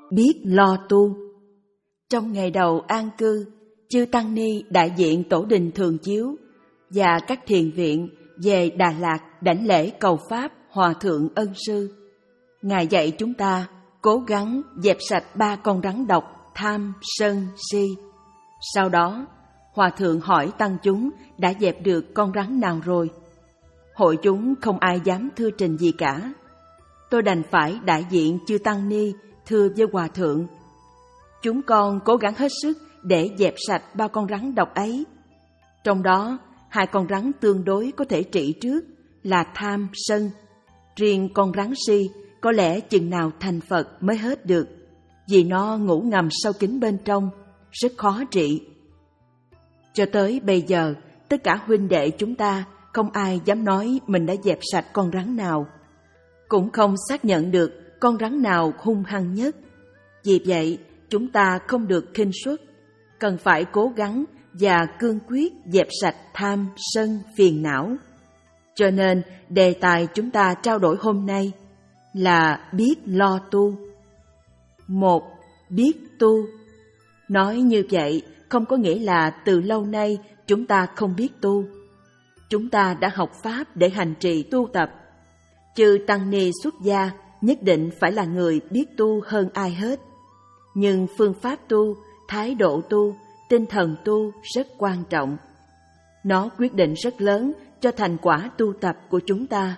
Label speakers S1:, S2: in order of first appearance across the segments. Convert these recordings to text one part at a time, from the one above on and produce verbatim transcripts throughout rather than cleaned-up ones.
S1: biết lo tu. Trong ngày đầu an cư, chư Tăng Ni đại diện Tổ đình Thường Chiếu và các thiền viện về Đà Lạt đảnh lễ cầu Pháp Hòa Thượng Ân Sư. Ngài dạy chúng ta cố gắng dẹp sạch ba con rắn độc tham, sân, si. Sau đó, Hòa Thượng hỏi tăng chúng đã dẹp được con rắn nào rồi. Hội chúng không ai dám thưa trình gì cả. Tôi đành phải đại diện chư Tăng Ni thưa với Hòa Thượng: chúng con cố gắng hết sức để dẹp sạch ba con rắn độc ấy. Trong đó, hai con rắn tương đối có thể trị trước là tham, sân. Riêng con rắn si có lẽ chừng nào thành Phật mới hết được, vì nó ngủ ngầm sau kính bên trong, rất khó trị. Cho tới bây giờ, tất cả huynh đệ chúng ta không ai dám nói mình đã dẹp sạch con rắn nào, cũng không xác nhận được con rắn nào hung hăng nhất. Vì vậy, chúng ta không được khinh suất, cần phải cố gắng và cương quyết dẹp sạch tham, sân, phiền não. Cho nên, đề tài chúng ta trao đổi hôm nay là biết lo tu. Một, biết tu. Nói như vậy không có nghĩa là từ lâu nay chúng ta không biết tu. Chúng ta đã học Pháp để hành trì tu tập. Chư Tăng Ni xuất gia nhất định phải là người biết tu hơn ai hết. Nhưng phương pháp tu, thái độ tu, tinh thần tu rất quan trọng. Nó quyết định rất lớn cho thành quả tu tập của chúng ta.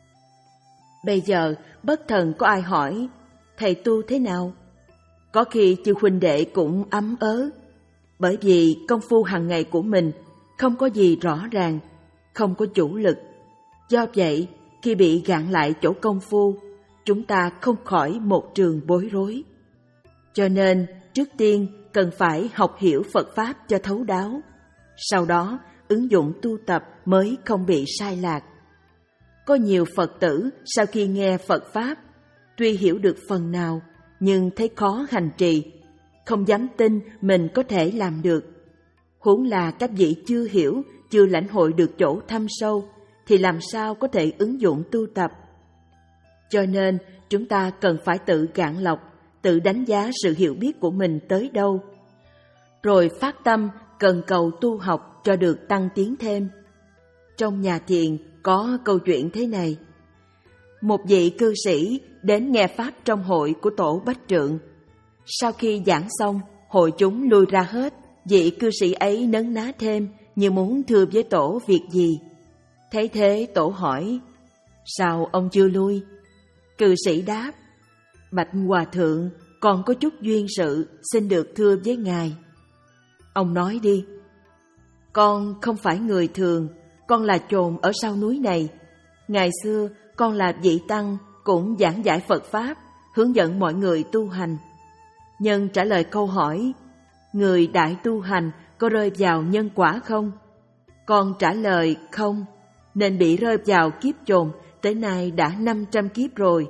S1: Bây giờ bất thần có ai hỏi thầy tu thế nào? Có khi chư huynh đệ cũng ấm ớ, bởi vì công phu hàng ngày của mình không có gì rõ ràng, không có chủ lực. Do vậy, khi bị gạn lại chỗ công phu, chúng ta không khỏi một trường bối rối. Cho nên, trước tiên cần phải học hiểu Phật Pháp cho thấu đáo, sau đó ứng dụng tu tập mới không bị sai lạc. Có nhiều Phật tử sau khi nghe Phật Pháp, tuy hiểu được phần nào, nhưng thấy khó hành trì, không dám tin mình có thể làm được. Huống là các vị chưa hiểu, chưa lãnh hội được chỗ thâm sâu, thì làm sao có thể ứng dụng tu tập. Cho nên, chúng ta cần phải tự gạn lọc, tự đánh giá sự hiểu biết của mình tới đâu, rồi phát tâm cần cầu tu học cho được tăng tiến thêm. Trong nhà thiền có câu chuyện thế này. Một vị cư sĩ đến nghe Pháp trong hội của tổ Bách Trượng. Sau khi giảng xong, hội chúng lui ra hết, vị cư sĩ ấy nấn ná thêm như muốn thưa với tổ việc gì. Thấy thế tổ hỏi, sao ông chưa lui? Cư sĩ đáp, bạch hòa thượng, còn có chút duyên sự, xin được thưa với ngài. Ông nói đi. Con không phải người thường, con là chồn ở sau núi này. Ngày xưa, con là vị tăng, cũng giảng giải Phật Pháp, hướng dẫn mọi người tu hành. Nhân trả lời câu hỏi, người đại tu hành có rơi vào nhân quả không? Con trả lời không, nên bị rơi vào kiếp chồn tới nay đã năm trăm kiếp rồi.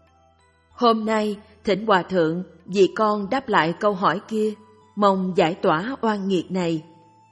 S1: Hôm nay, thỉnh hòa thượng vì con đáp lại câu hỏi kia, mong giải tỏa oan nghiệt này.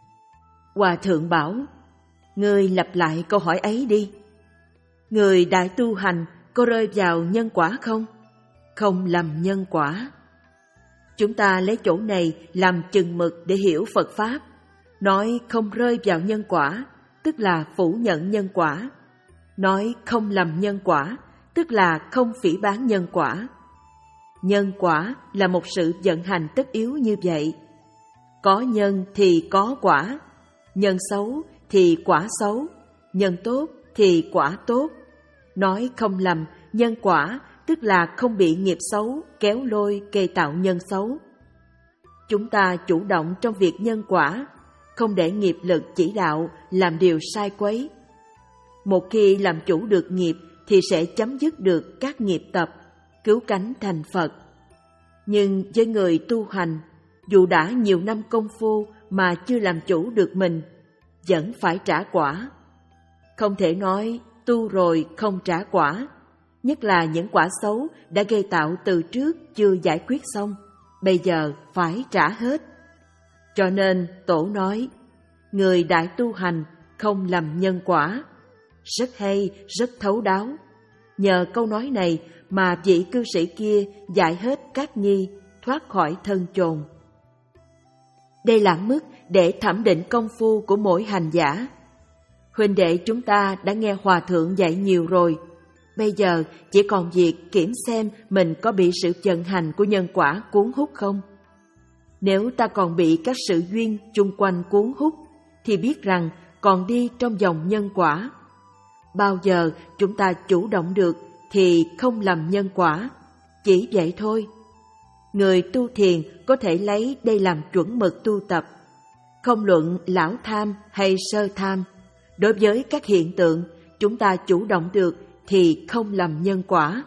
S1: Hòa thượng bảo, ngươi lặp lại câu hỏi ấy đi. Người đại tu hành có rơi vào nhân quả không? Không lầm nhân quả. Chúng ta lấy chỗ này làm chừng mực để hiểu Phật Pháp. Nói không rơi vào nhân quả, tức là phủ nhận nhân quả. Nói không lầm nhân quả, tức là không phỉ báng nhân quả. Nhân quả là một sự vận hành tất yếu như vậy. Có nhân thì có quả, nhân xấu thì quả xấu, nhân tốt thì quả tốt. Nói không lầm, nhân quả tức là không bị nghiệp xấu kéo lôi gây tạo nhân xấu. Chúng ta chủ động trong việc nhân quả, không để nghiệp lực chỉ đạo làm điều sai quấy. Một khi làm chủ được nghiệp thì sẽ chấm dứt được các nghiệp tập, cứu cánh thành Phật. Nhưng với người tu hành, dù đã nhiều năm công phu mà chưa làm chủ được mình, vẫn phải trả quả. Không thể nói tu rồi không trả quả, nhất là những quả xấu đã gây tạo từ trước chưa giải quyết xong, bây giờ phải trả hết. Cho nên tổ nói, người đại tu hành không lầm nhân quả. Rất hay, rất thấu đáo. Nhờ câu nói này mà vị cư sĩ kia giải hết các nghi, thoát khỏi thân chồn. Đây là mức để thẩm định công phu của mỗi hành giả. Huynh đệ chúng ta đã nghe Hòa Thượng dạy nhiều rồi. Bây giờ chỉ còn việc kiểm xem mình có bị sự vận hành của nhân quả cuốn hút không. Nếu ta còn bị các sự duyên chung quanh cuốn hút, thì biết rằng còn đi trong dòng nhân quả. Bao giờ chúng ta chủ động được thì không lầm nhân quả. Chỉ vậy thôi. Người tu thiền có thể lấy đây làm chuẩn mực tu tập. Không luận lão tham hay sơ tham, đối với các hiện tượng chúng ta chủ động được thì không lầm nhân quả.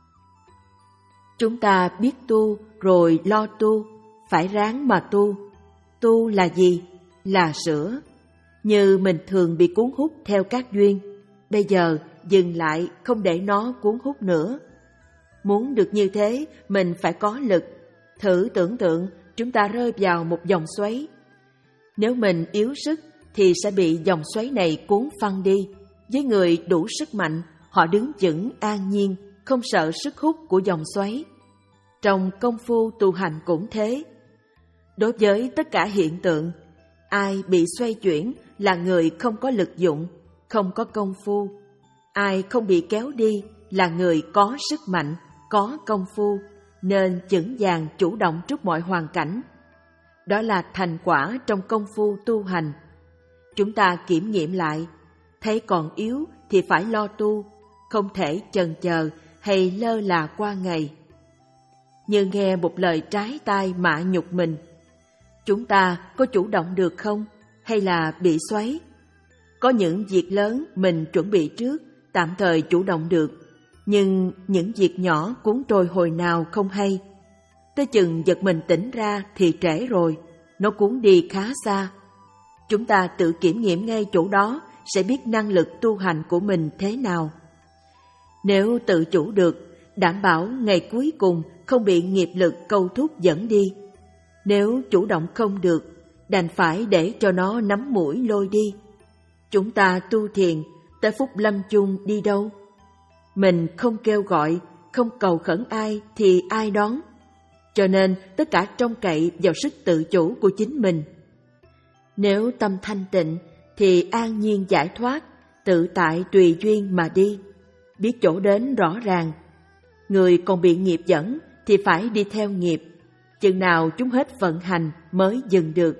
S1: Chúng ta biết tu rồi lo tu, phải ráng mà tu. Tu là gì? Là sửa. Như mình thường bị cuốn hút theo các duyên, bây giờ dừng lại, không để nó cuốn hút nữa. Muốn được như thế, mình phải có lực. Thử tưởng tượng chúng ta rơi vào một dòng xoáy. Nếu mình yếu sức thì sẽ bị dòng xoáy này cuốn phăng đi. Với người đủ sức mạnh, họ đứng vững an nhiên, không sợ sức hút của dòng xoáy. Trong công phu tu hành cũng thế. Đối với tất cả hiện tượng, ai bị xoay chuyển là người không có lực dụng, không có công phu. Ai không bị kéo đi là người có sức mạnh, có công phu, nên vững vàng chủ động trước mọi hoàn cảnh. Đó là thành quả trong công phu tu hành. Chúng ta kiểm nghiệm lại, thấy còn yếu thì phải lo tu, không thể chần chờ hay lơ là qua ngày. Như nghe một lời trái tai mạ nhục mình. Chúng ta có chủ động được không, hay là bị xoáy? Có những việc lớn mình chuẩn bị trước, tạm thời chủ động được, nhưng những việc nhỏ cuốn trôi hồi nào không hay. Tới chừng giật mình tỉnh ra thì trễ rồi, nó cuốn đi khá xa. Chúng ta tự kiểm nghiệm ngay chỗ đó sẽ biết năng lực tu hành của mình thế nào. Nếu tự chủ được, đảm bảo ngày cuối cùng không bị nghiệp lực câu thúc dẫn đi. Nếu chủ động không được, đành phải để cho nó nắm mũi lôi đi. Chúng ta tu thiền, tới phút lâm chung đi đâu? Mình không kêu gọi, không cầu khẩn ai thì ai đón. Cho nên tất cả trông cậy vào sức tự chủ của chính mình. Nếu tâm thanh tịnh thì an nhiên giải thoát, tự tại tùy duyên mà đi, biết chỗ đến rõ ràng. Người còn bị nghiệp dẫn thì phải đi theo nghiệp, chừng nào chúng hết vận hành mới dừng được.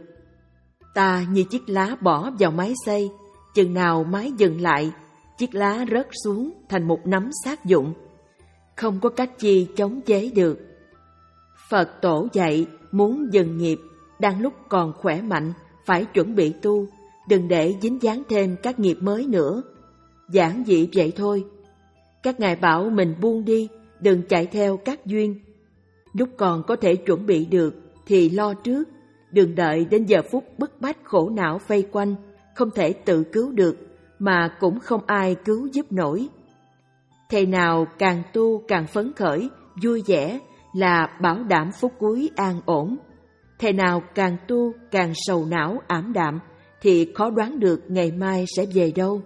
S1: Ta như chiếc lá bỏ vào máy xay, chừng nào máy dừng lại, chiếc lá rớt xuống thành một nắm xác dụng. Không có cách chi chống chế được. Phật tổ dạy muốn dừng nghiệp, đang lúc còn khỏe mạnh, phải chuẩn bị tu, đừng để dính dáng thêm các nghiệp mới nữa. Giản dị vậy thôi. Các ngài bảo mình buông đi, đừng chạy theo các duyên. Lúc còn có thể chuẩn bị được thì lo trước, đừng đợi đến giờ phút bức bách khổ não vây quanh, không thể tự cứu được, mà cũng không ai cứu giúp nổi. Thầy nào càng tu càng phấn khởi, vui vẻ là bảo đảm phút cuối an ổn. Thầy nào càng tu càng sầu não ảm đạm thì khó đoán được ngày mai sẽ về đâu.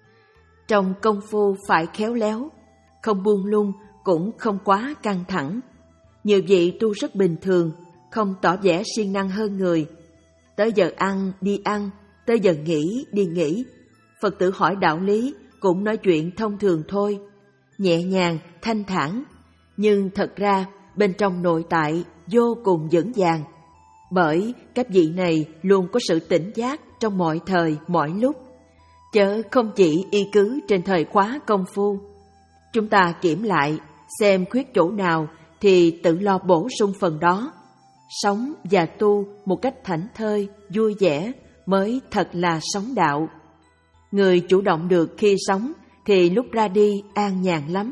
S1: Trong công phu phải khéo léo, không buông lung cũng không quá căng thẳng. Nhiều vị tu rất bình thường, không tỏ vẻ siêng năng hơn người. Tới giờ ăn đi ăn, tới giờ nghỉ đi nghỉ. Phật tử hỏi đạo lý cũng nói chuyện thông thường thôi, nhẹ nhàng, thanh thản. Nhưng thật ra bên trong nội tại vô cùng vững vàng. Bởi các vị này luôn có sự tỉnh giác trong mọi thời, mọi lúc, chớ không chỉ y cứ trên thời khóa công phu. Chúng ta kiểm lại, xem khuyết chỗ nào thì tự lo bổ sung phần đó. Sống và tu một cách thảnh thơi, vui vẻ mới thật là sống đạo. Người chủ động được khi sống thì lúc ra đi an nhàn lắm.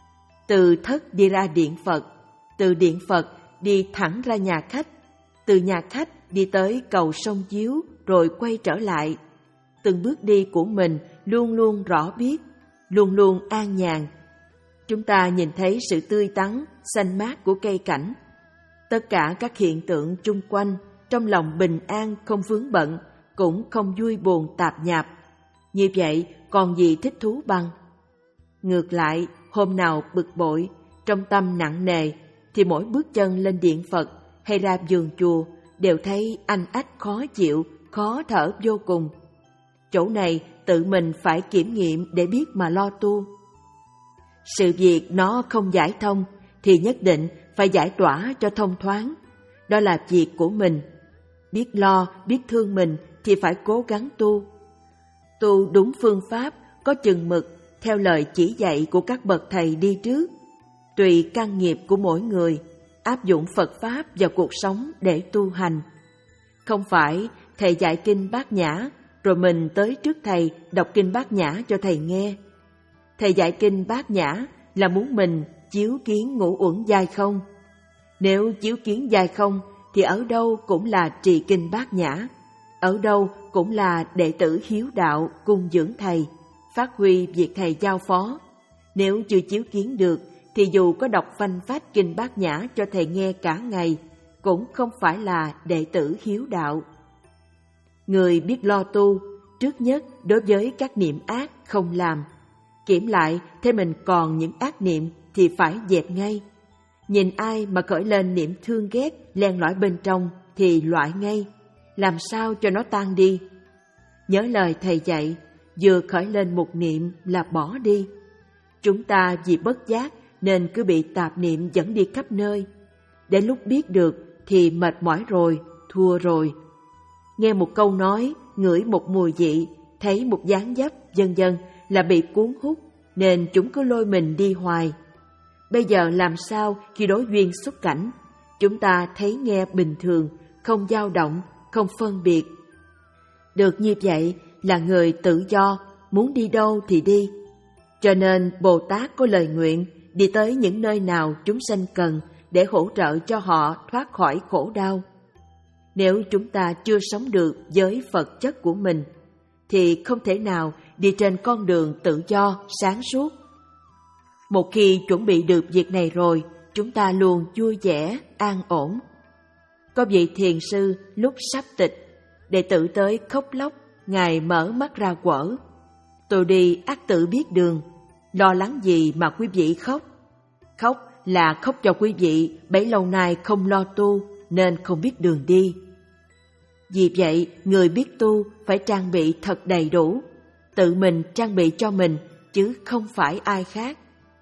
S1: Từ thất đi ra điện Phật, từ điện Phật đi thẳng ra nhà khách, từ nhà khách đi tới cầu sông Chiếu rồi quay trở lại. Từng bước đi của mình luôn luôn rõ biết, luôn luôn an nhàn. Chúng ta nhìn thấy sự tươi tắn, xanh mát của cây cảnh. Tất cả các hiện tượng chung quanh, trong lòng bình an không vướng bận, cũng không vui buồn tạp nhạp. Như vậy còn gì thích thú bằng? Ngược lại, hôm nào bực bội, trong tâm nặng nề, thì mỗi bước chân lên điện Phật hay ra vườn chùa đều thấy anh ách khó chịu, khó thở vô cùng. Chỗ này tự mình phải kiểm nghiệm để biết mà lo tu. Sự việc nó không giải thông thì nhất định phải giải tỏa cho thông thoáng. Đó là việc của mình. Biết lo, biết thương mình thì phải cố gắng tu. Tu đúng phương pháp, có chừng mực, theo lời chỉ dạy của các bậc thầy đi trước. Tùy căn nghiệp của mỗi người, áp dụng Phật Pháp vào cuộc sống để tu hành. Không phải thầy dạy kinh Bát Nhã, rồi mình tới trước thầy đọc kinh Bát Nhã cho thầy nghe. Thầy dạy kinh Bát Nhã là muốn mình chiếu kiến ngũ uẩn giai không. Nếu chiếu kiến giai không thì ở đâu cũng là trì kinh Bát Nhã, ở đâu cũng là đệ tử hiếu đạo cung dưỡng thầy, phát huy việc thầy giao phó. Nếu chưa chiếu kiến được thì dù có đọc văn pháp kinh Bát Nhã cho thầy nghe cả ngày, cũng không phải là đệ tử hiếu đạo. Người biết lo tu, trước nhất đối với các niệm ác không làm. Kiểm lại thấy mình còn những ác niệm thì phải dẹp ngay. Nhìn ai mà khởi lên niệm thương ghét len lỏi bên trong thì loại ngay, làm sao cho nó tan đi. Nhớ lời thầy dạy, vừa khởi lên một niệm là bỏ đi. Chúng ta vì bất giác nên cứ bị tạp niệm dẫn đi khắp nơi. Đến lúc biết được thì mệt mỏi rồi, thua rồi. Nghe một câu nói, ngửi một mùi vị, thấy một dáng dấp, vân vân là bị cuốn hút, nên chúng cứ lôi mình đi hoài. Bây giờ làm sao khi đối duyên xuất cảnh, chúng ta thấy nghe bình thường, không dao động, không phân biệt. Được như vậy là người tự do, muốn đi đâu thì đi. Cho nên Bồ Tát có lời nguyện đi tới những nơi nào chúng sanh cần để hỗ trợ cho họ thoát khỏi khổ đau. Nếu chúng ta chưa sống được với Phật chất của mình, thì không thể nào đi trên con đường tự do, sáng suốt. Một khi chuẩn bị được việc này rồi, chúng ta luôn vui vẻ, an ổn. Có vị thiền sư lúc sắp tịch, đệ tử tới khóc lóc, Ngài mở mắt ra quở. Tôi đi ắt tự biết đường, lo lắng gì mà quý vị khóc? Khóc là khóc cho quý vị bấy lâu nay không lo tu nên không biết đường đi. Vì vậy, người biết tu phải trang bị thật đầy đủ, tự mình trang bị cho mình chứ không phải ai khác.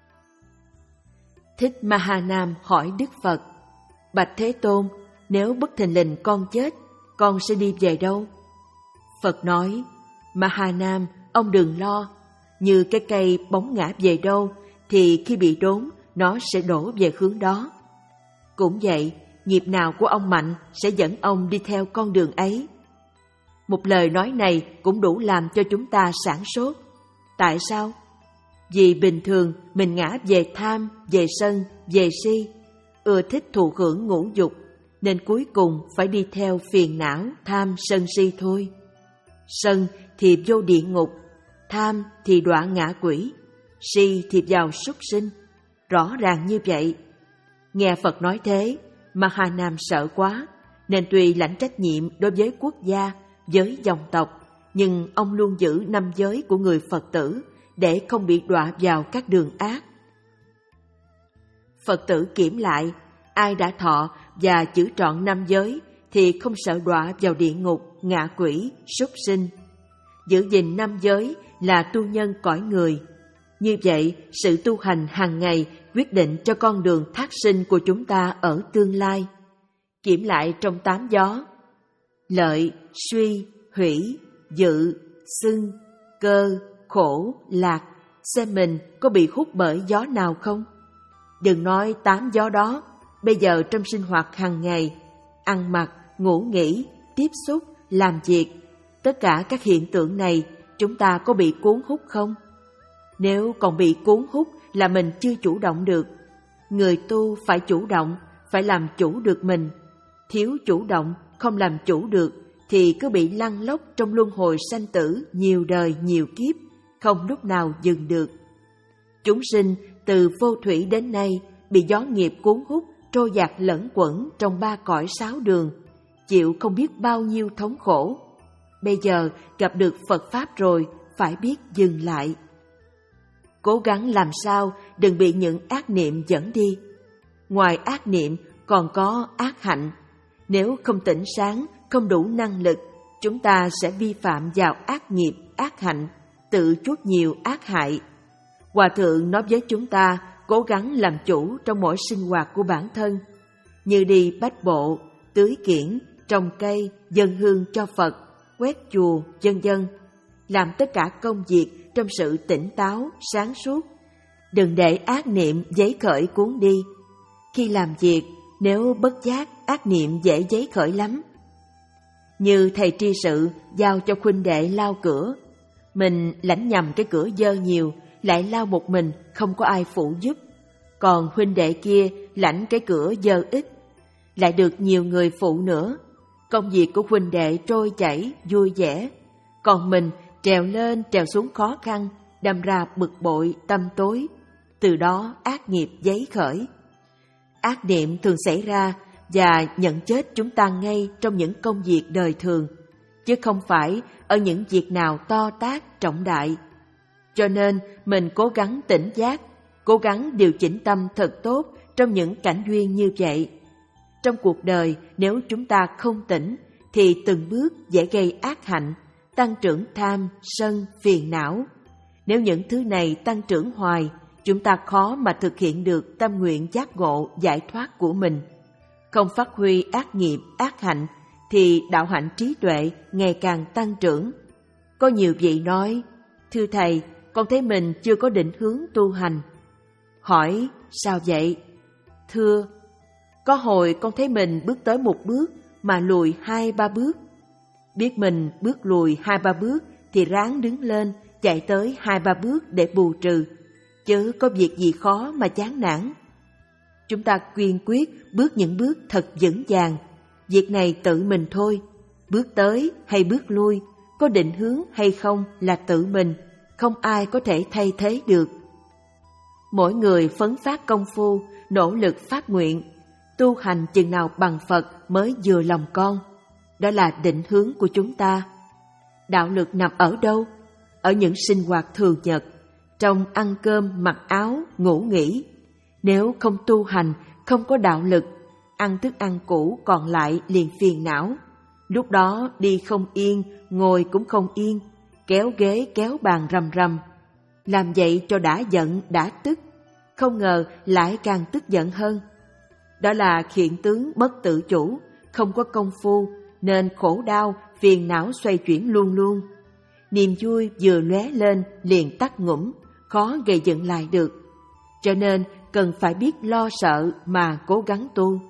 S1: Thích Mahanam hỏi Đức Phật: Bạch Thế Tôn, nếu bất thình lình con chết, con sẽ đi về đâu? Phật nói: Mahanam, ông đừng lo, như cái cây bóng ngã về đâu thì khi bị đốn nó sẽ đổ về hướng đó. Cũng vậy, nghiệp nào của ông mạnh sẽ dẫn ông đi theo con đường ấy. Một lời nói này cũng đủ làm cho chúng ta sảng sốt. Tại sao? Vì bình thường mình ngã về tham, về sân, về si, ưa thích thụ hưởng ngũ dục, nên cuối cùng phải đi theo phiền não, tham, sân si thôi. Sân thì vô địa ngục, tham thì đọa ngạ quỷ, si thì vào súc sinh. Rõ ràng như vậy. Nghe Phật nói thế, Mahanam sợ quá, nên tuy lãnh trách nhiệm đối với quốc gia, với dòng tộc, nhưng ông luôn giữ năm giới của người Phật tử để không bị đọa vào các đường ác. Phật tử kiểm lại, ai đã thọ và giữ trọn năm giới thì không sợ đọa vào địa ngục, ngạ quỷ, súc sinh. Giữ gìn năm giới là tu nhân cõi người. Như vậy, sự tu hành hàng ngày quyết định cho con đường thác sinh của chúng ta ở tương lai. Kiểm lại trong tám gió: lợi, suy, hủy, dự, xưng, cơ, khổ, lạc, xem mình có bị hút bởi gió nào không? Đừng nói tám gió đó, bây giờ trong sinh hoạt hàng ngày, ăn mặc, ngủ nghỉ, tiếp xúc, làm việc, tất cả các hiện tượng này chúng ta có bị cuốn hút không? Nếu còn bị cuốn hút là mình chưa chủ động được. Người tu phải chủ động, phải làm chủ được mình. Thiếu chủ động, không làm chủ được thì cứ bị lăn lóc trong luân hồi sanh tử nhiều đời nhiều kiếp, không lúc nào dừng được. Chúng sinh từ vô thủy đến nay bị gió nghiệp cuốn hút, trôi dạt lẫn quẩn trong ba cõi sáu đường, chịu không biết bao nhiêu thống khổ. Bây giờ gặp được Phật Pháp rồi, phải biết dừng lại. cố gắng làm sao đừng bị những ác niệm dẫn đi. Ngoài ác niệm còn có ác hạnh. Nếu không tỉnh sáng, không đủ năng lực, chúng ta sẽ vi phạm vào ác nghiệp, ác hạnh, tự chuốc nhiều ác hại. Hòa thượng nói với chúng ta cố gắng làm chủ trong mỗi sinh hoạt của bản thân, như đi bách bộ, tưới kiển, trồng cây, dâng hương cho Phật, quét chùa, vân vân. Làm tất cả công việc trong sự tỉnh táo, sáng suốt. Đừng để ác niệm giấy khởi cuốn đi. Khi làm việc, nếu bất giác, ác niệm dễ giấy khởi lắm. Như thầy tri sự giao cho huynh đệ lau cửa. Mình lãnh nhầm cái cửa dơ nhiều, lại lau một mình, không có ai phụ giúp. Còn huynh đệ kia lãnh cái cửa dơ ít, lại được nhiều người phụ nữa. Công việc của huynh đệ trôi chảy, vui vẻ. Còn mình trèo lên trèo xuống khó khăn, đâm ra bực bội, tâm tối. Từ đó ác nghiệp giấy khởi. Ác niệm thường xảy ra và nhận chết chúng ta ngay trong những công việc đời thường, chứ không phải ở những việc nào to tát, trọng đại. Cho nên mình cố gắng tỉnh giác, cố gắng điều chỉnh tâm thật tốt trong những cảnh duyên như vậy. Trong cuộc đời, nếu chúng ta không tỉnh, thì từng bước dễ gây ác hạnh, tăng trưởng tham, sân, phiền não. Nếu những thứ này tăng trưởng hoài, chúng ta khó mà thực hiện được tâm nguyện giác ngộ, giải thoát của mình. Không phát huy ác nghiệp, ác hạnh, thì đạo hạnh trí tuệ ngày càng tăng trưởng. Có nhiều vị nói, thưa thầy, con thấy mình chưa có định hướng tu hành. Hỏi, sao vậy? Thưa, có hồi con thấy mình bước tới một bước mà lùi hai ba bước. Biết mình bước lùi hai ba bước thì ráng đứng lên, chạy tới hai ba bước để bù trừ, chứ có việc gì khó mà chán nản. Chúng ta kiên quyết bước những bước thật vững vàng. Việc này tự mình thôi. Bước tới hay bước lui, có định hướng hay không là tự mình, không ai có thể thay thế được. Mỗi người phấn phát công phu, nỗ lực phát nguyện, tu hành chừng nào bằng Phật mới vừa lòng con. Đó là định hướng của chúng ta. Đạo lực nằm ở đâu? Ở những sinh hoạt thường nhật, trong ăn cơm, mặc áo, ngủ nghỉ. Nếu không tu hành, không có đạo lực, ăn thức ăn cũ còn lại liền phiền não. Lúc đó đi không yên, ngồi cũng không yên, kéo ghế kéo bàn rầm rầm. Làm vậy cho đã giận, đã tức, không ngờ lại càng tức giận hơn. Đó là hiện tướng bất tự chủ, không có công phu, nên khổ đau, phiền não xoay chuyển luôn luôn. Niềm vui vừa lóe lên liền tắt ngủm, khó gây dựng lại được. Cho nên cần phải biết lo sợ mà cố gắng tu.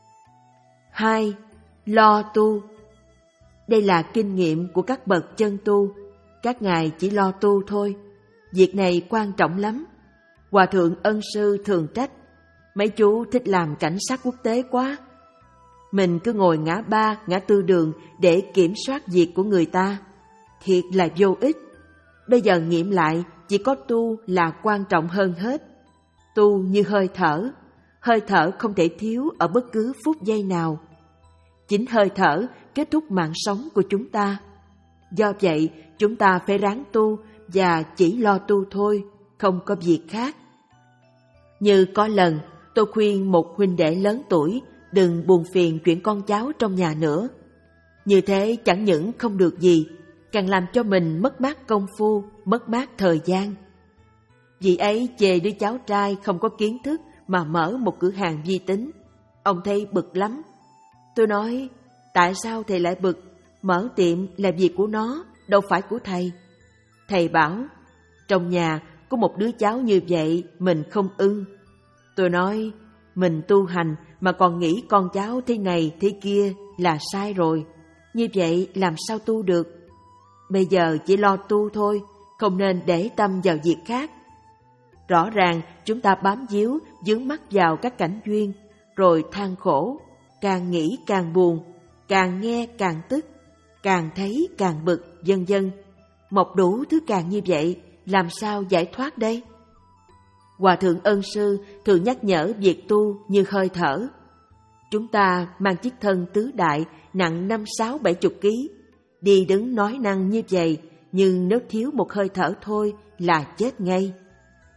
S1: Hai, lo tu. Đây là kinh nghiệm của các bậc chân tu. Các ngài chỉ lo tu thôi. Việc này quan trọng lắm. Hòa thượng Ân Sư thường trách, mấy chú thích làm cảnh sát quốc tế quá. Mình cứ ngồi ngã ba, ngã tư đường để kiểm soát việc của người ta. Thiệt là vô ích. Bây giờ nghiệm lại, chỉ có tu là quan trọng hơn hết. Tu như hơi thở. Hơi thở không thể thiếu ở bất cứ phút giây nào. Chính hơi thở kết thúc mạng sống của chúng ta. Do vậy, chúng ta phải ráng tu và chỉ lo tu thôi, không có việc khác. Như có lần, tôi khuyên một huynh đệ lớn tuổi đừng buồn phiền chuyện con cháu trong nhà nữa. Như thế chẳng những không được gì, càng làm cho mình mất mát công phu, mất mát thời gian. Vị ấy chê đứa cháu trai không có kiến thức mà mở một cửa hàng vi tính. Ông thấy bực lắm. Tôi nói, tại sao thầy lại bực? Mở tiệm là việc của nó, đâu phải của thầy. Thầy bảo, trong nhà có một đứa cháu như vậy mình không ưng. Tôi nói, mình tu hành mà còn nghĩ con cháu thế này thế kia là sai rồi. Như vậy làm sao tu được? Bây giờ chỉ lo tu thôi, không nên để tâm vào việc khác. Rõ ràng chúng ta bám víu, vướng mắc vào các cảnh duyên, rồi than khổ, càng nghĩ càng buồn, càng nghe càng tức, càng thấy càng bực, vân vân. Mọc đủ thứ càng như vậy, làm sao giải thoát đây? Hòa thượng Ân Sư thường nhắc nhở việc tu như hơi thở. Chúng ta mang chiếc thân tứ đại nặng năm sáu bảy chục ký, đi đứng nói năng như vậy, nhưng nếu thiếu một hơi thở thôi là chết ngay.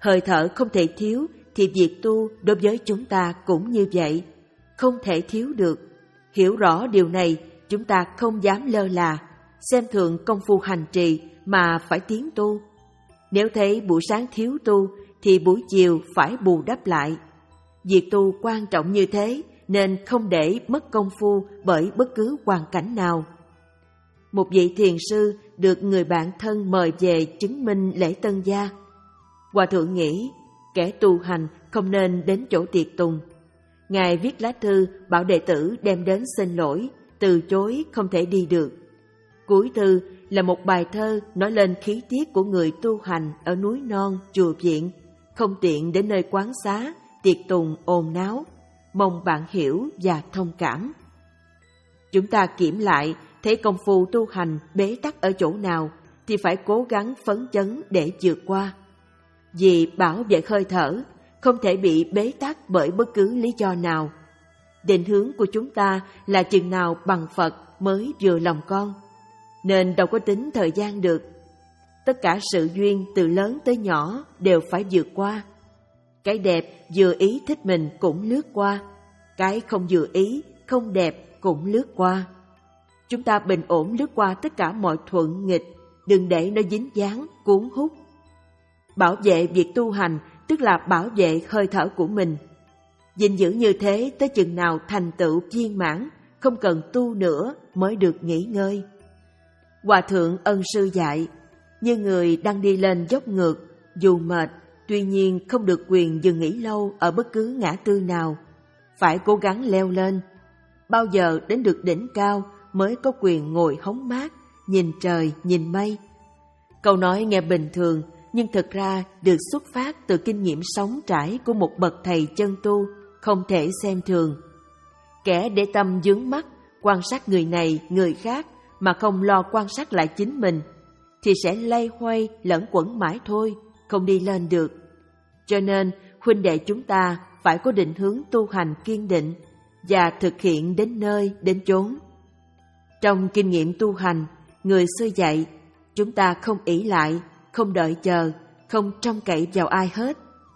S1: Hơi thở không thể thiếu thì việc tu đối với chúng ta cũng như vậy, không thể thiếu được. Hiểu rõ điều này, chúng ta không dám lơ là, xem thường công phu hành trì mà phải tiến tu. Nếu thấy buổi sáng thiếu tu thì buổi chiều phải bù đắp lại. Việc tu quan trọng như thế nên không để mất công phu bởi bất cứ hoàn cảnh nào. Một vị thiền sư được người bạn thân mời về chứng minh lễ tân gia. Hòa thượng nghĩ kẻ tu hành không nên đến chỗ tiệc tùng. Ngài viết lá thư bảo đệ tử đem đến xin lỗi, từ chối không thể đi được. Cuối thư là một bài thơ nói lên khí tiết của người tu hành ở núi non, chùa viện, không tiện đến nơi quán xá, tiệc tùng ồn náo, mong bạn hiểu và thông cảm. Chúng ta kiểm lại, thấy công phu tu hành bế tắc ở chỗ nào thì phải cố gắng phấn chấn để vượt qua. Vì bảo vệ hơi thở, không thể bị bế tắc bởi bất cứ lý do nào. Định hướng của chúng ta là chừng nào bằng Phật mới vừa lòng con, nên đâu có tính thời gian được. Tất cả sự duyên từ lớn tới nhỏ đều phải vượt qua. Cái đẹp vừa ý thích mình cũng lướt qua, cái không vừa ý, không đẹp cũng lướt qua. Chúng ta bình ổn lướt qua tất cả mọi thuận nghịch, đừng để nó dính dáng, cuốn hút. Bảo vệ việc tu hành tức là bảo vệ hơi thở của mình. Gìn giữ như thế tới chừng nào thành tựu viên mãn, không cần tu nữa mới được nghỉ ngơi. Hòa thượng Ân Sư dạy, như người đang đi lên dốc ngược, dù mệt, tuy nhiên không được quyền dừng nghỉ lâu ở bất cứ ngã tư nào, phải cố gắng leo lên. Bao giờ đến được đỉnh cao mới có quyền ngồi hóng mát, nhìn trời, nhìn mây. Câu nói nghe bình thường, nhưng thực ra được xuất phát từ kinh nghiệm sống trải của một bậc thầy chân tu, không thể xem thường. Kẻ để tâm dướng mắt, quan sát người này, người khác, mà không lo quan sát lại chính mình, thì sẽ lay hoay lẫn quẩn mãi thôi, không đi lên được. Cho nên, huynh đệ chúng ta phải có định hướng tu hành kiên định và thực hiện đến nơi, đến chốn. Trong kinh nghiệm tu hành, người xưa dạy, chúng ta không ỷ lại, không đợi chờ, không trông cậy vào ai hết.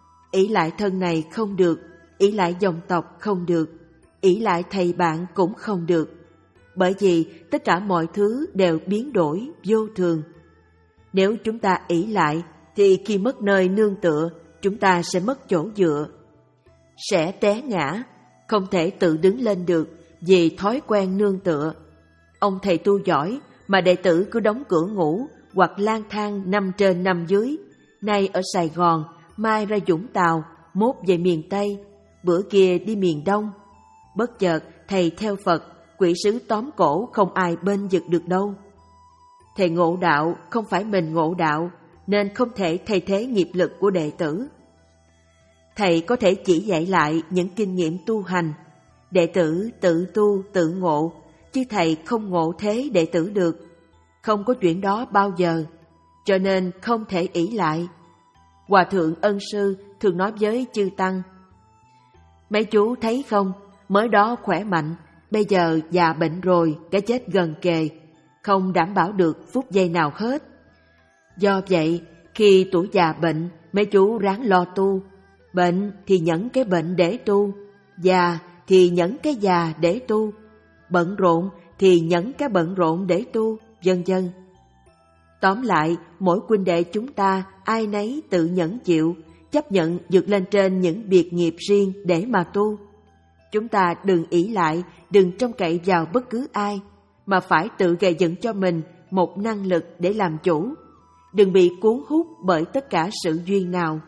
S1: Ỷ lại thân này không được, ỷ lại dòng tộc không được, ỷ lại thầy bạn cũng không được. Bởi vì tất cả mọi thứ đều biến đổi, vô thường. Nếu chúng ta ỷ lại, thì khi mất nơi nương tựa, chúng ta sẽ mất chỗ dựa, sẽ té ngã, không thể tự đứng lên được vì thói quen nương tựa. Ông thầy tu giỏi mà đệ tử cứ đóng cửa ngủ hoặc lang thang năm trên năm dưới, nay ở Sài Gòn, mai ra Vũng Tàu, mốt về miền Tây, bữa kia đi miền Đông. Bất chợt thầy theo Phật, quỷ sứ tóm cổ không ai bên giật được đâu. Thầy ngộ đạo không phải mình ngộ đạo, nên không thể thay thế nghiệp lực của đệ tử. Thầy có thể chỉ dạy lại những kinh nghiệm tu hành, đệ tử tự tu tự ngộ, chứ thầy không ngộ thế đệ tử được. Không có chuyện đó bao giờ, cho nên không thể ỷ lại. Hòa thượng Ân Sư thường nói với chư tăng, mấy chú thấy không, mới đó khỏe mạnh, bây giờ già bệnh rồi, cái chết gần kề, không đảm bảo được phút giây nào hết. Do vậy, khi tuổi già bệnh, mấy chú ráng lo tu. Bệnh thì nhẫn cái bệnh để tu, già thì nhẫn cái già để tu, bận rộn thì nhẫn cái bận rộn để tu, vân vân. Tóm lại, mỗi huynh đệ chúng ta ai nấy tự nhẫn chịu, chấp nhận vượt lên trên những biệt nghiệp riêng để mà tu. Chúng ta đừng ỷ lại, đừng trông cậy vào bất cứ ai, mà phải tự gây dựng cho mình một năng lực để làm chủ. Đừng bị cuốn hút bởi tất cả sự duyên nào.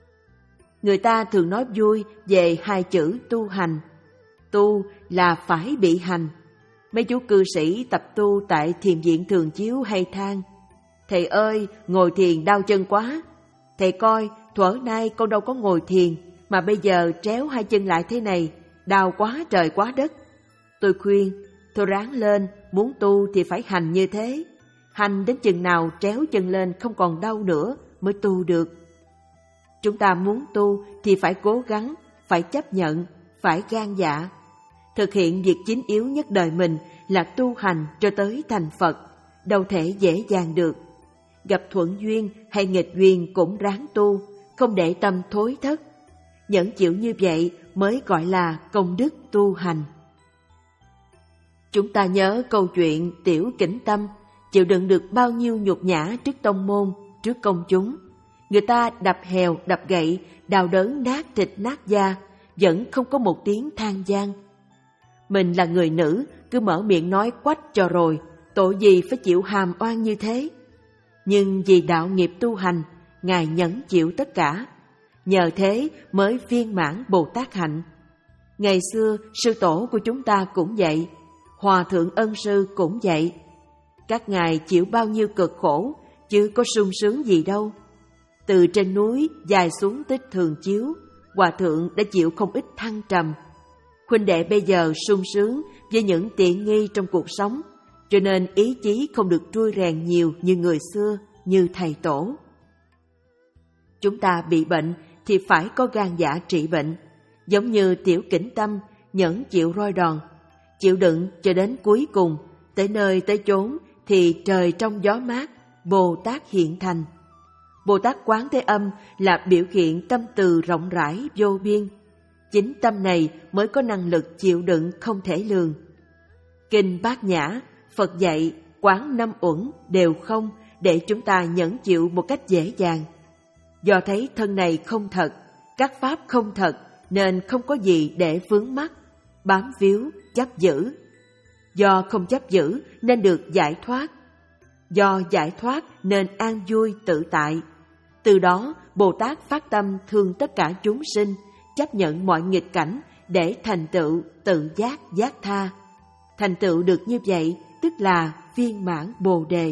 S1: Người ta thường nói vui về hai chữ tu hành. Tu là phải bị hành. Mấy chú cư sĩ tập tu tại thiền viện Thường Chiếu hay than, thầy ơi, ngồi thiền đau chân quá. Thầy coi, thuở nay con đâu có ngồi thiền, mà bây giờ tréo hai chân lại thế này, đau quá trời quá đất. Tôi khuyên, thôi ráng lên, muốn tu thì phải hành như thế. Hành đến chừng nào tréo chân lên không còn đau nữa mới tu được. Chúng ta muốn tu thì phải cố gắng, phải chấp nhận, phải gan dạ. Thực hiện việc chính yếu nhất đời mình là tu hành cho tới thành Phật, đâu thể dễ dàng được. Gặp thuận duyên hay nghịch duyên cũng ráng tu, không để tâm thối thất. Nhẫn chịu như vậy mới gọi là công đức tu hành. Chúng ta nhớ câu chuyện Tiểu Kỉnh Tâm chịu đựng được bao nhiêu nhục nhã trước tông môn, trước công chúng. Người ta đập hèo, đập gậy, đào đớn nát thịt nát da, vẫn không có một tiếng than van. Mình là người nữ, cứ mở miệng nói quách cho rồi, tội gì phải chịu hàm oan như thế. Nhưng vì đạo nghiệp tu hành, Ngài nhẫn chịu tất cả. Nhờ thế mới viên mãn Bồ Tát hạnh. Ngày xưa, sư tổ của chúng ta cũng vậy, Hòa Thượng Ân Sư cũng vậy. Các ngài chịu bao nhiêu cực khổ, chứ có sung sướng gì đâu. Từ trên núi dài xuống Tích Thường Chiếu, Hòa Thượng đã chịu không ít thăng trầm. Huynh đệ bây giờ sung sướng với những tiện nghi trong cuộc sống, cho nên ý chí không được trui rèn nhiều như người xưa, như thầy tổ. Chúng ta bị bệnh thì phải có gan dạ trị bệnh, giống như Tiểu Kỉnh Tâm nhẫn chịu roi đòn, chịu đựng cho đến cuối cùng, tới nơi tới chốn thì trời trong gió mát, Bồ Tát hiện thành. Bồ Tát Quán Thế Âm là biểu hiện tâm từ rộng rãi vô biên. Chính tâm này mới có năng lực chịu đựng không thể lường. Kinh Bát Nhã, Phật dạy quán năm uẩn đều không để chúng ta nhẫn chịu một cách dễ dàng. Do thấy thân này không thật, các pháp không thật nên không có gì để vướng mắc, bám víu, chấp giữ. Do không chấp giữ nên được giải thoát. Do giải thoát nên an vui tự tại. Từ đó Bồ Tát phát tâm thương tất cả chúng sinh, chấp nhận mọi nghịch cảnh để thành tựu tự giác giác tha. Thành tựu được như vậy tức là viên mãn Bồ Đề.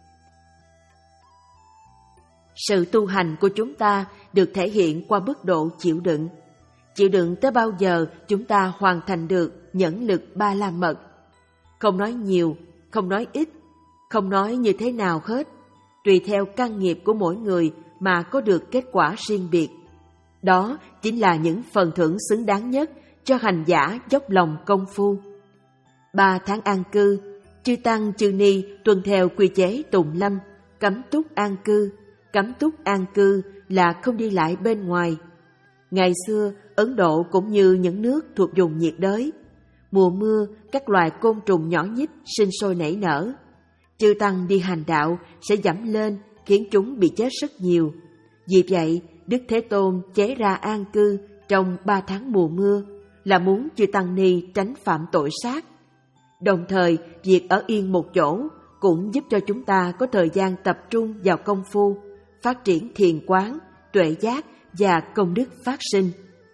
S1: Sự tu hành của chúng ta được thể hiện qua mức độ chịu đựng. Chịu đựng tới bao giờ chúng ta hoàn thành được nhẫn lực ba la mật. Không nói nhiều, không nói ít, không nói như thế nào hết, tùy theo căn nghiệp của mỗi người mà có được kết quả riêng biệt. Đó chính là những phần thưởng xứng đáng nhất cho hành giả dốc lòng công phu. Ba tháng an cư, chư tăng chư ni tuân theo quy chế tùng lâm, cấm túc an cư. Cấm túc an cư là không đi lại bên ngoài. Ngày xưa, Ấn Độ cũng như những nước thuộc vùng nhiệt đới. Mùa mưa, các loài côn trùng nhỏ nhít sinh sôi nảy nở. Chư tăng đi hành đạo sẽ dẫm lên khiến chúng bị chết rất nhiều. Vì vậy, Đức Thế Tôn chế ra an cư trong ba tháng mùa mưa là muốn chư tăng ni tránh phạm tội sát. Đồng thời, việc ở yên một chỗ cũng giúp cho chúng ta có thời gian tập trung vào công phu, phát triển thiền quán, tuệ giác và công đức phát sinh.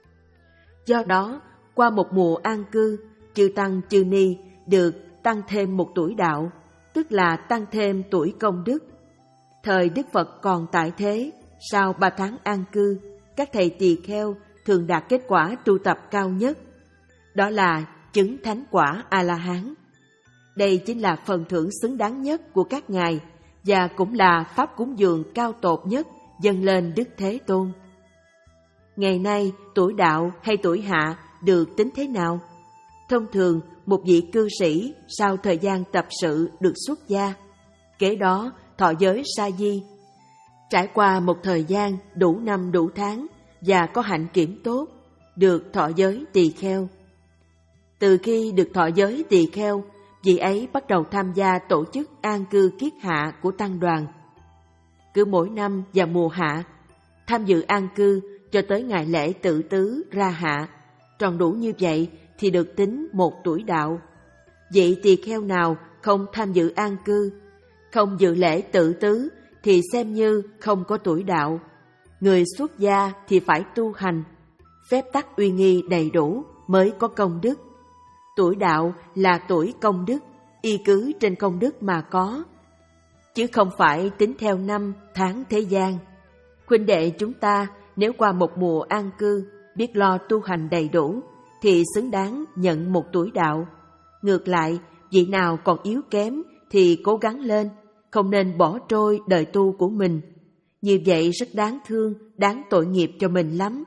S1: Do đó, qua một mùa an cư, chư tăng chư ni được tăng thêm một tuổi đạo, tức là tăng thêm tuổi công đức. Thời Đức Phật còn tại thế, sau ba tháng an cư, các thầy tỳ kheo thường đạt kết quả tu tập cao nhất, đó là chứng thánh quả A-la-hán. Đây chính là phần thưởng xứng đáng nhất của các ngài và cũng là pháp cúng dường cao tột nhất dâng lên Đức Thế Tôn. Ngày nay, tuổi đạo hay tuổi hạ được tính thế nào? Thông thường, một vị cư sĩ sau thời gian tập sự được xuất gia, kế đó thọ giới sa di. Trải qua một thời gian đủ năm đủ tháng và có hạnh kiểm tốt, được thọ giới tỳ kheo. Từ khi được thọ giới tỳ kheo, vị ấy bắt đầu tham gia tổ chức an cư kiết hạ của tăng đoàn. Cứ mỗi năm vào mùa hạ, tham dự an cư cho tới ngày lễ tự tứ ra hạ, tròn đủ như vậy thì được tính một tuổi đạo. Vị tỳ kheo nào không tham dự an cư, không dự lễ tự tứ thì xem như không có tuổi đạo. Người xuất gia thì phải tu hành, phép tắc uy nghi đầy đủ mới có công đức. Tuổi đạo là tuổi công đức, y cứ trên công đức mà có, chứ không phải tính theo năm, tháng thế gian. Huynh đệ chúng ta nếu qua một mùa an cư, biết lo tu hành đầy đủ, thì xứng đáng nhận một tuổi đạo. Ngược lại, vị nào còn yếu kém thì cố gắng lên, không nên bỏ trôi đời tu của mình. Như vậy rất đáng thương, đáng tội nghiệp cho mình lắm.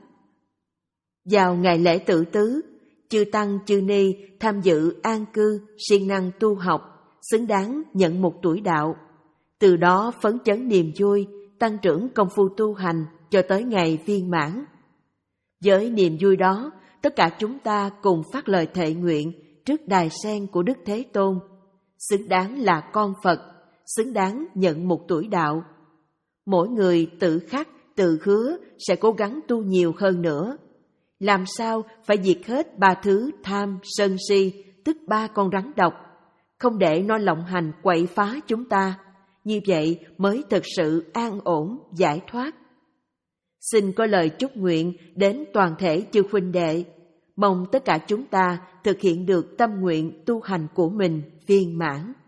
S1: Vào ngày lễ tự tứ, chư tăng chư ni tham dự an cư, siêng năng tu học, xứng đáng nhận một tuổi đạo. Từ đó phấn chấn niềm vui tăng trưởng công phu tu hành cho tới ngày viên mãn. Với niềm vui đó, tất cả chúng ta cùng phát lời thệ nguyện trước đài sen của Đức Thế Tôn, xứng đáng là con Phật, xứng đáng nhận một tuổi đạo. Mỗi người tự khắc, tự hứa sẽ cố gắng tu nhiều hơn nữa. Làm sao phải diệt hết ba thứ tham, sân si, tức ba con rắn độc, không để nó lộng hành quậy phá chúng ta. Như vậy mới thực sự an ổn, giải thoát. Xin có lời chúc nguyện đến toàn thể chư huynh đệ, mong tất cả chúng ta thực hiện được tâm nguyện tu hành của mình viên mãn.